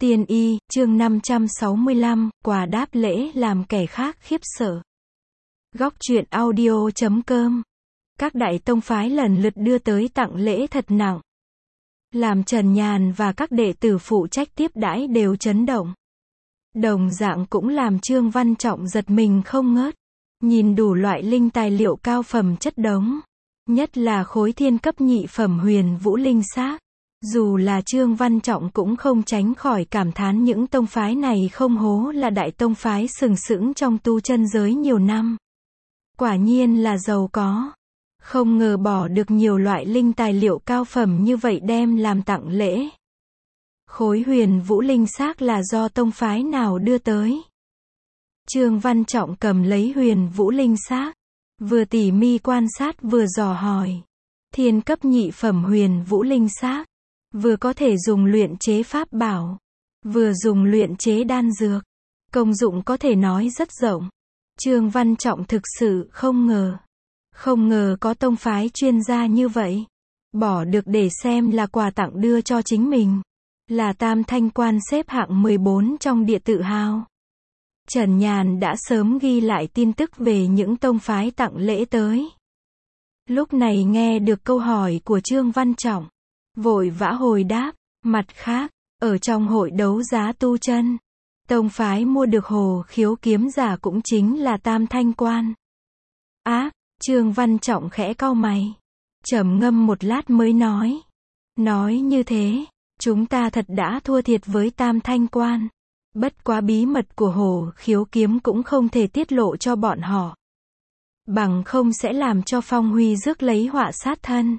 Tiên y, chương 565, quà đáp lễ làm kẻ khác khiếp sợ. Góc truyện audio.com. Các đại tông phái lần lượt đưa tới tặng lễ thật nặng. Làm Trần Nhàn và các đệ tử phụ trách tiếp đãi đều chấn động. Đồng dạng cũng làm Trương Văn Trọng giật mình không ngớt. Nhìn đủ loại linh tài liệu cao phẩm chất đống. Nhất là khối thiên cấp nhị phẩm huyền vũ linh xác. Dù là Trương Văn Trọng cũng không tránh khỏi cảm thán những tông phái này không hố là đại tông phái sừng sững trong tu chân giới nhiều năm. Quả nhiên là giàu có. Không ngờ bỏ được nhiều loại linh tài liệu cao phẩm như vậy đem làm tặng lễ. Khối huyền vũ linh xác là do tông phái nào đưa tới? Trương Văn Trọng cầm lấy huyền vũ linh xác, vừa tỉ mi quan sát vừa dò hỏi. Thiên cấp nhị phẩm huyền vũ linh xác, vừa có thể dùng luyện chế pháp bảo, vừa dùng luyện chế đan dược. Công dụng có thể nói rất rộng. Trương Văn Trọng thực sự không ngờ có tông phái chuyên gia như vậy. Bỏ được để xem là quà tặng đưa cho chính mình. Là Tam Thanh Quan xếp hạng 14 trong địa tự hào. Trần Nhàn đã sớm ghi lại tin tức về những tông phái tặng lễ tới. Lúc này nghe được câu hỏi của Trương Văn Trọng, vội vã hồi đáp. Mặt khác, ở trong hội đấu giá tu chân, tông phái mua được Hồ Khiếu kiếm giả cũng chính là Tam Thanh Quan. Trương Văn Trọng khẽ cau mày, trầm ngâm một lát mới nói. Nói như thế, chúng ta thật đã thua thiệt với Tam Thanh Quan. Bất quá bí mật của Hồ Khiếu kiếm cũng không thể tiết lộ cho bọn họ. Bằng không sẽ làm cho Phong Huy rước lấy họa sát thân.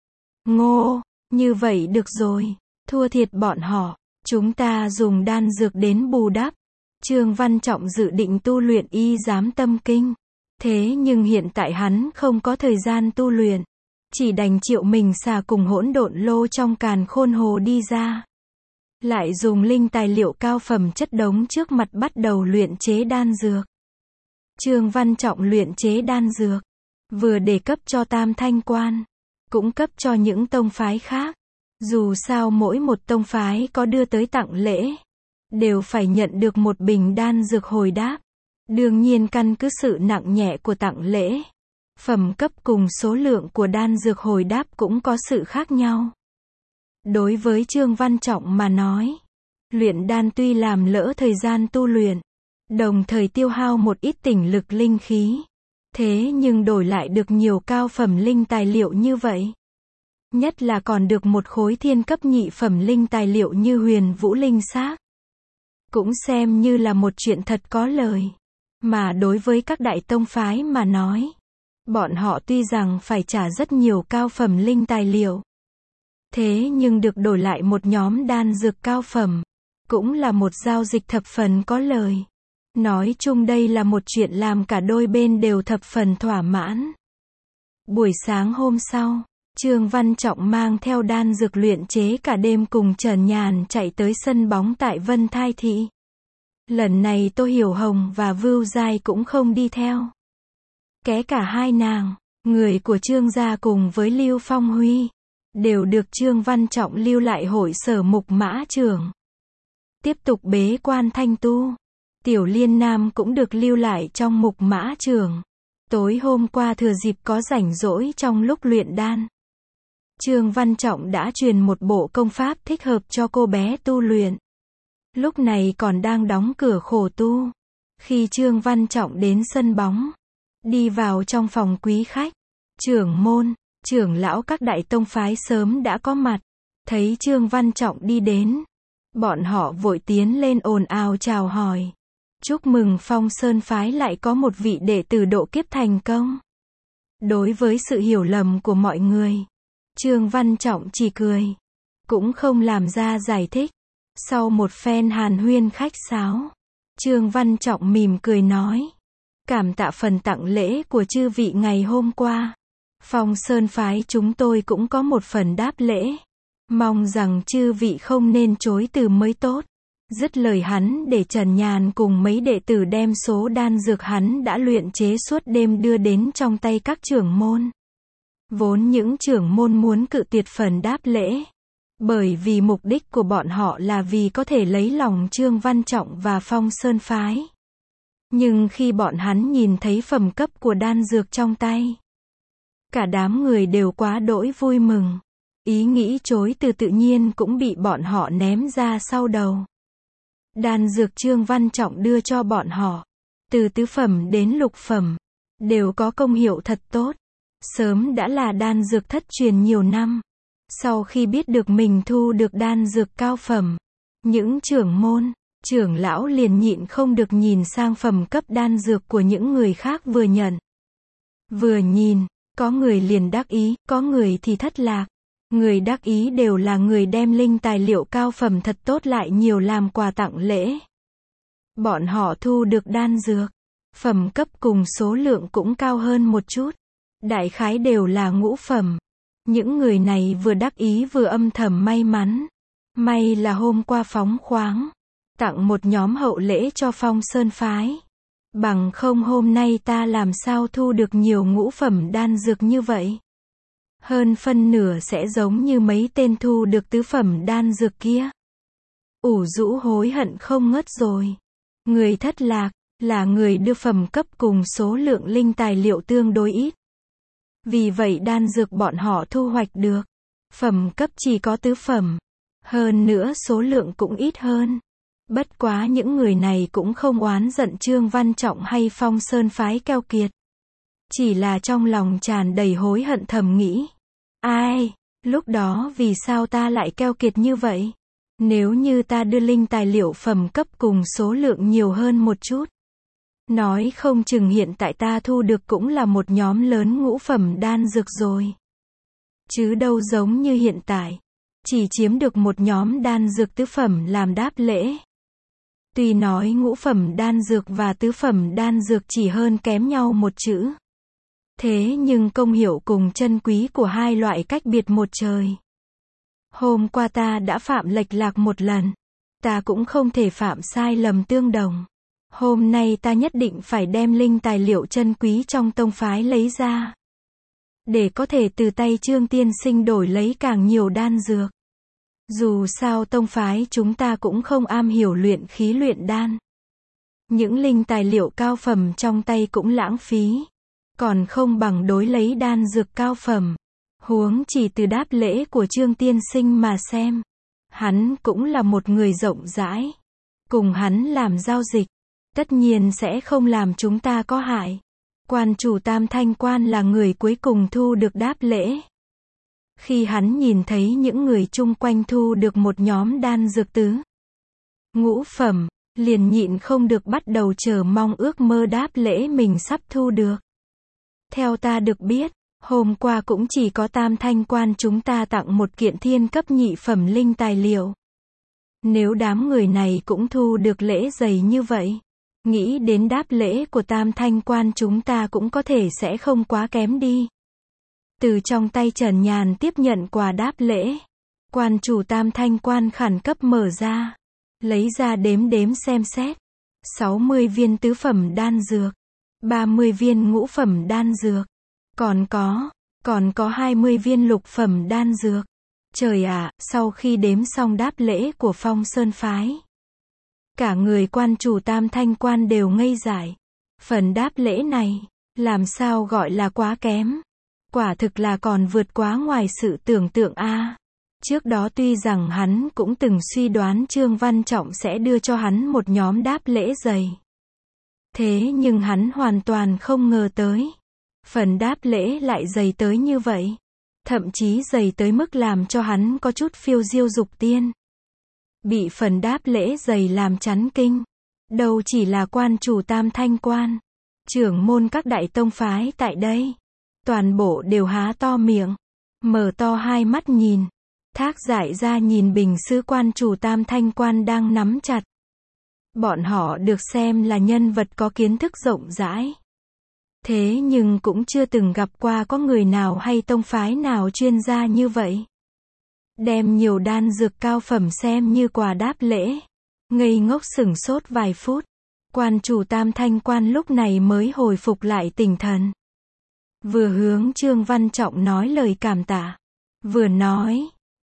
Ngô, như vậy được rồi, thua thiệt bọn họ, chúng ta dùng đan dược đến bù đắp. Trương Văn Trọng dự định tu luyện y giám tâm kinh. Thế nhưng hiện tại hắn không có thời gian tu luyện. Chỉ đành triệu mình xà cùng hỗn độn lô trong càn khôn hồ đi ra. Lại dùng linh tài liệu cao phẩm chất đống trước mặt bắt đầu luyện chế đan dược. Trương Văn Trọng luyện chế đan dược, vừa để cấp cho Tam Thanh Quan, cũng cấp cho những tông phái khác. Dù sao mỗi một tông phái có đưa tới tặng lễ, đều phải nhận được một bình đan dược hồi đáp. Đương nhiên căn cứ sự nặng nhẹ của tặng lễ, phẩm cấp cùng số lượng của đan dược hồi đáp cũng có sự khác nhau. Đối với Trương Văn Trọng mà nói, luyện đan tuy làm lỡ thời gian tu luyện, đồng thời tiêu hao một ít tỉnh lực linh khí. Thế nhưng đổi lại được nhiều cao phẩm linh tài liệu như vậy. Nhất là còn được một khối thiên cấp nhị phẩm linh tài liệu như huyền vũ linh xác. Cũng xem như là một chuyện thật có lời. Mà đối với các đại tông phái mà nói, bọn họ tuy rằng phải trả rất nhiều cao phẩm linh tài liệu. Thế nhưng được đổi lại một nhóm đan dược cao phẩm, cũng là một giao dịch thập phần có lời. Nói chung đây là một chuyện làm cả đôi bên đều thập phần thỏa mãn. Buổi sáng hôm sau, Trương Văn Trọng mang theo đan dược luyện chế cả đêm cùng Trần Nhàn chạy tới sân bóng tại Vân Thai Thị. Lần này Tô Hiểu Hồng và Vưu Giai cũng không đi theo. Kể cả hai nàng, người của Trương gia cùng với Lưu Phong Huy, đều được Trương Văn Trọng lưu lại hội sở Mục Mã Trưởng. Tiếp tục bế quan thanh tu. Tiểu Liên Nam cũng được lưu lại trong Mục Mã Trưởng. Tối hôm qua thừa dịp có rảnh rỗi trong lúc luyện đan, Trương Văn Trọng đã truyền một bộ công pháp thích hợp cho cô bé tu luyện. Lúc này còn đang đóng cửa khổ tu. Khi Trương Văn Trọng đến sân bóng, đi vào trong phòng quý khách, trưởng môn, trưởng lão các đại tông phái sớm đã có mặt. Thấy Trương Văn Trọng đi đến, bọn họ vội tiến lên ồn ào chào hỏi. Chúc mừng Phong Sơn phái lại có một vị đệ tử độ kiếp thành công. Đối với sự hiểu lầm của mọi người, Trương Văn Trọng chỉ cười, cũng không làm ra giải thích. Sau một phen hàn huyên khách sáo, Trương Văn Trọng mỉm cười nói. Cảm tạ phần tặng lễ của chư vị ngày hôm qua. Phong Sơn phái chúng tôi cũng có một phần đáp lễ. Mong rằng chư vị không nên chối từ mới tốt. Dứt lời hắn để Trần Nhàn cùng mấy đệ tử đem số đan dược hắn đã luyện chế suốt đêm đưa đến trong tay các trưởng môn. Vốn những trưởng môn muốn cự tuyệt phần đáp lễ, Bởi vì mục đích của bọn họ là vì có thể lấy lòng Trương Văn Trọng và Phong Sơn phái. Nhưng khi bọn hắn nhìn thấy phẩm cấp của đan dược trong tay, cả đám người đều quá đỗi vui mừng. Ý nghĩ chối từ tự nhiên cũng bị bọn họ ném ra sau đầu. Đan dược Trương Văn Trọng đưa cho bọn họ, từ tứ phẩm đến lục phẩm, đều có công hiệu thật tốt. Sớm đã là đan dược thất truyền nhiều năm. Sau khi biết được mình thu được đan dược cao phẩm, những trưởng môn, trưởng lão liền nhịn không được nhìn sang phẩm cấp đan dược của những người khác vừa nhận. Vừa nhìn, có người liền đắc ý, có người thì thất lạc. Người đắc ý đều là người đem linh tài liệu cao phẩm thật tốt lại nhiều làm quà tặng lễ. Bọn họ thu được đan dược, phẩm cấp cùng số lượng cũng cao hơn một chút. Đại khái đều là ngũ phẩm. Những người này vừa đắc ý vừa âm thầm may mắn. May là hôm qua phóng khoáng, tặng một nhóm hậu lễ cho Phong Sơn phái. Bằng không hôm nay ta làm sao thu được nhiều ngũ phẩm đan dược như vậy. Hơn phân nửa sẽ giống như mấy tên thu được tứ phẩm đan dược kia. Ủ rũ hối hận không ngớt rồi. Người thất lạc, là người đưa phẩm cấp cùng số lượng linh tài liệu tương đối ít. Vì vậy đan dược bọn họ thu hoạch được, phẩm cấp chỉ có tứ phẩm. Hơn nữa số lượng cũng ít hơn. Bất quá những người này cũng không oán giận Trương Văn Trọng hay Phong Sơn phái keo kiệt. Chỉ là trong lòng tràn đầy hối hận thầm nghĩ. Ai, lúc đó vì sao ta lại keo kiệt như vậy? Nếu như ta đưa linh tài liệu phẩm cấp cùng số lượng nhiều hơn một chút. Nói không chừng hiện tại ta thu được cũng là một nhóm lớn ngũ phẩm đan dược rồi. Chứ đâu giống như hiện tại. Chỉ chiếm được một nhóm đan dược tứ phẩm làm đáp lễ. Tuy nói ngũ phẩm đan dược và tứ phẩm đan dược chỉ hơn kém nhau một chữ. Thế nhưng công hiệu cùng chân quý của hai loại cách biệt một trời. Hôm qua ta đã phạm lệch lạc một lần. Ta cũng không thể phạm sai lầm tương đồng. Hôm nay ta nhất định phải đem linh tài liệu chân quý trong tông phái lấy ra. Để có thể từ tay Trương tiên sinh đổi lấy càng nhiều đan dược. Dù sao tông phái chúng ta cũng không am hiểu luyện khí luyện đan. Những linh tài liệu cao phẩm trong tay cũng lãng phí. Còn không bằng đối lấy đan dược cao phẩm. Huống chỉ từ đáp lễ của Trương tiên sinh mà xem. Hắn cũng là một người rộng rãi. Cùng hắn làm giao dịch. Tất nhiên sẽ không làm chúng ta có hại. Quan chủ Tam Thanh Quan là người cuối cùng thu được đáp lễ. Khi hắn nhìn thấy những người chung quanh thu được một nhóm đan dược tứ ngũ phẩm, liền nhịn không được bắt đầu chờ mong ước mơ đáp lễ mình sắp thu được. Theo ta được biết, hôm qua cũng chỉ có Tam Thanh Quan chúng ta tặng một kiện thiên cấp nhị phẩm linh tài liệu. Nếu đám người này cũng thu được lễ dày như vậy, nghĩ đến đáp lễ của Tam Thanh Quan chúng ta cũng có thể sẽ không quá kém đi. Từ trong tay Trần Nhàn tiếp nhận quà đáp lễ. Quan chủ Tam Thanh Quan khẩn cấp mở ra. Lấy ra đếm đếm xem xét. 60 viên tứ phẩm đan dược. 30 viên ngũ phẩm đan dược. Còn có 20 viên lục phẩm đan dược. Trời ạ, sau khi đếm xong đáp lễ của Phong Sơn phái. Cả người quan chủ Tam Thanh Quan đều ngây dại. Phần đáp lễ này, làm sao gọi là quá kém. Quả thực là còn vượt quá ngoài sự tưởng tượng a. Trước đó tuy rằng hắn cũng từng suy đoán Trương Văn Trọng sẽ đưa cho hắn một nhóm đáp lễ dày. Thế nhưng hắn hoàn toàn không ngờ tới. Phần đáp lễ lại dày tới như vậy. Thậm chí dày tới mức làm cho hắn có chút phiêu diêu dục tiên. Bị phần đáp lễ dày làm chấn kinh. Đâu chỉ là quan chủ Tam Thanh Quan. Trưởng môn các đại tông phái tại đây. Toàn bộ đều há to miệng. Mở to hai mắt nhìn. Thác dại ra nhìn bình sứ quan chủ Tam Thanh Quan đang nắm chặt. Bọn họ được xem là nhân vật có kiến thức rộng rãi. Thế nhưng cũng chưa từng gặp qua có người nào hay tông phái nào chuyên gia như vậy. Đem nhiều đan dược cao phẩm xem như quà đáp lễ. Ngây ngốc sửng sốt vài phút. Quan chủ Tam Thanh Quan lúc này mới hồi phục lại tinh thần. Vừa hướng Trương Văn Trọng nói lời cảm tạ. Vừa nói,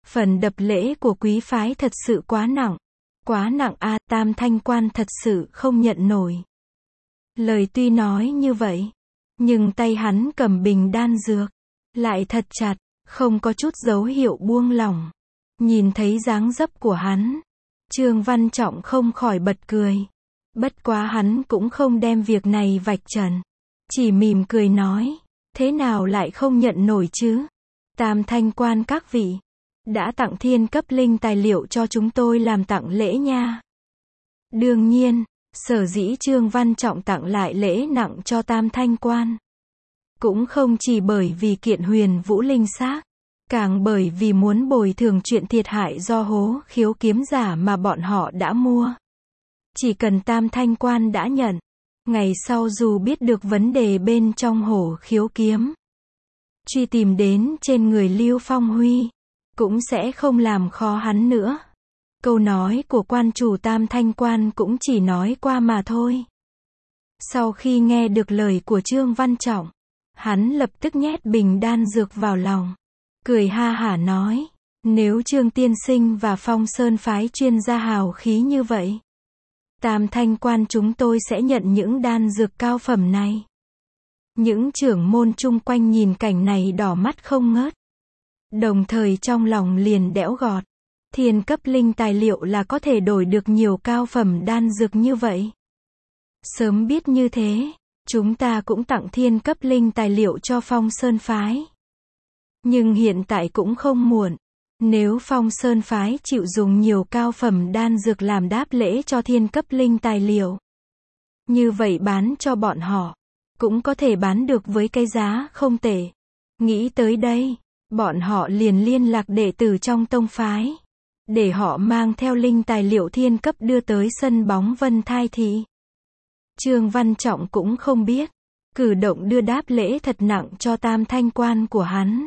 Phần đập lễ của quý phái thật sự quá nặng. Quá nặng a, Tam Thanh Quan thật sự không nhận nổi. Lời tuy nói như vậy, nhưng tay hắn cầm bình đan dược, lại thật chặt, không có chút dấu hiệu buông lỏng. Nhìn thấy dáng dấp của hắn, Trương Văn Trọng không khỏi bật cười. Bất quá hắn cũng không đem việc này vạch trần. Chỉ mỉm cười nói, thế nào lại không nhận nổi chứ? Tam Thanh Quan các vị, đã tặng thiên cấp linh tài liệu cho chúng tôi làm tặng lễ nha. Đương nhiên, sở dĩ Trương Văn Trọng tặng lại lễ nặng cho Tam Thanh Quan, cũng không chỉ bởi vì kiện huyền vũ linh xác, càng bởi vì muốn bồi thường chuyện thiệt hại do hố khiếu kiếm giả mà bọn họ đã mua. Chỉ cần Tam Thanh Quan đã nhận, ngày sau dù biết được vấn đề bên trong hổ khiếu kiếm, truy tìm đến trên người Lưu Phong Huy, cũng sẽ không làm khó hắn nữa. Câu nói của quan chủ Tam Thanh Quan cũng chỉ nói qua mà thôi. Sau khi nghe được lời của Trương Văn Trọng, hắn lập tức nhét bình đan dược vào lòng, cười ha hả nói, nếu Trương tiên sinh và Phong Sơn phái chuyên gia hào khí như vậy, Tam Thanh Quan chúng tôi sẽ nhận những đan dược cao phẩm này. Những trưởng môn chung quanh nhìn cảnh này đỏ mắt không ngớt, đồng thời trong lòng liền đẽo gọt. Thiên cấp linh tài liệu là có thể đổi được nhiều cao phẩm đan dược như vậy. Sớm biết như thế, chúng ta cũng tặng thiên cấp linh tài liệu cho Phong Sơn phái. Nhưng hiện tại cũng không muộn. Nếu Phong Sơn phái chịu dùng nhiều cao phẩm đan dược làm đáp lễ cho thiên cấp linh tài liệu, như vậy bán cho bọn họ, cũng có thể bán được với cái giá không tệ. Nghĩ tới đây, bọn họ liền liên lạc đệ tử trong tông phái, để họ mang theo linh tài liệu thiên cấp đưa tới sân bóng Vân Thai Thị. Trương Văn Trọng cũng không biết, cử động đưa đáp lễ thật nặng cho Tam Thanh Quan của hắn,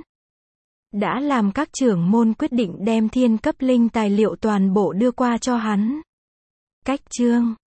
đã làm các trưởng môn quyết định đem thiên cấp linh tài liệu toàn bộ đưa qua cho hắn. Cách chương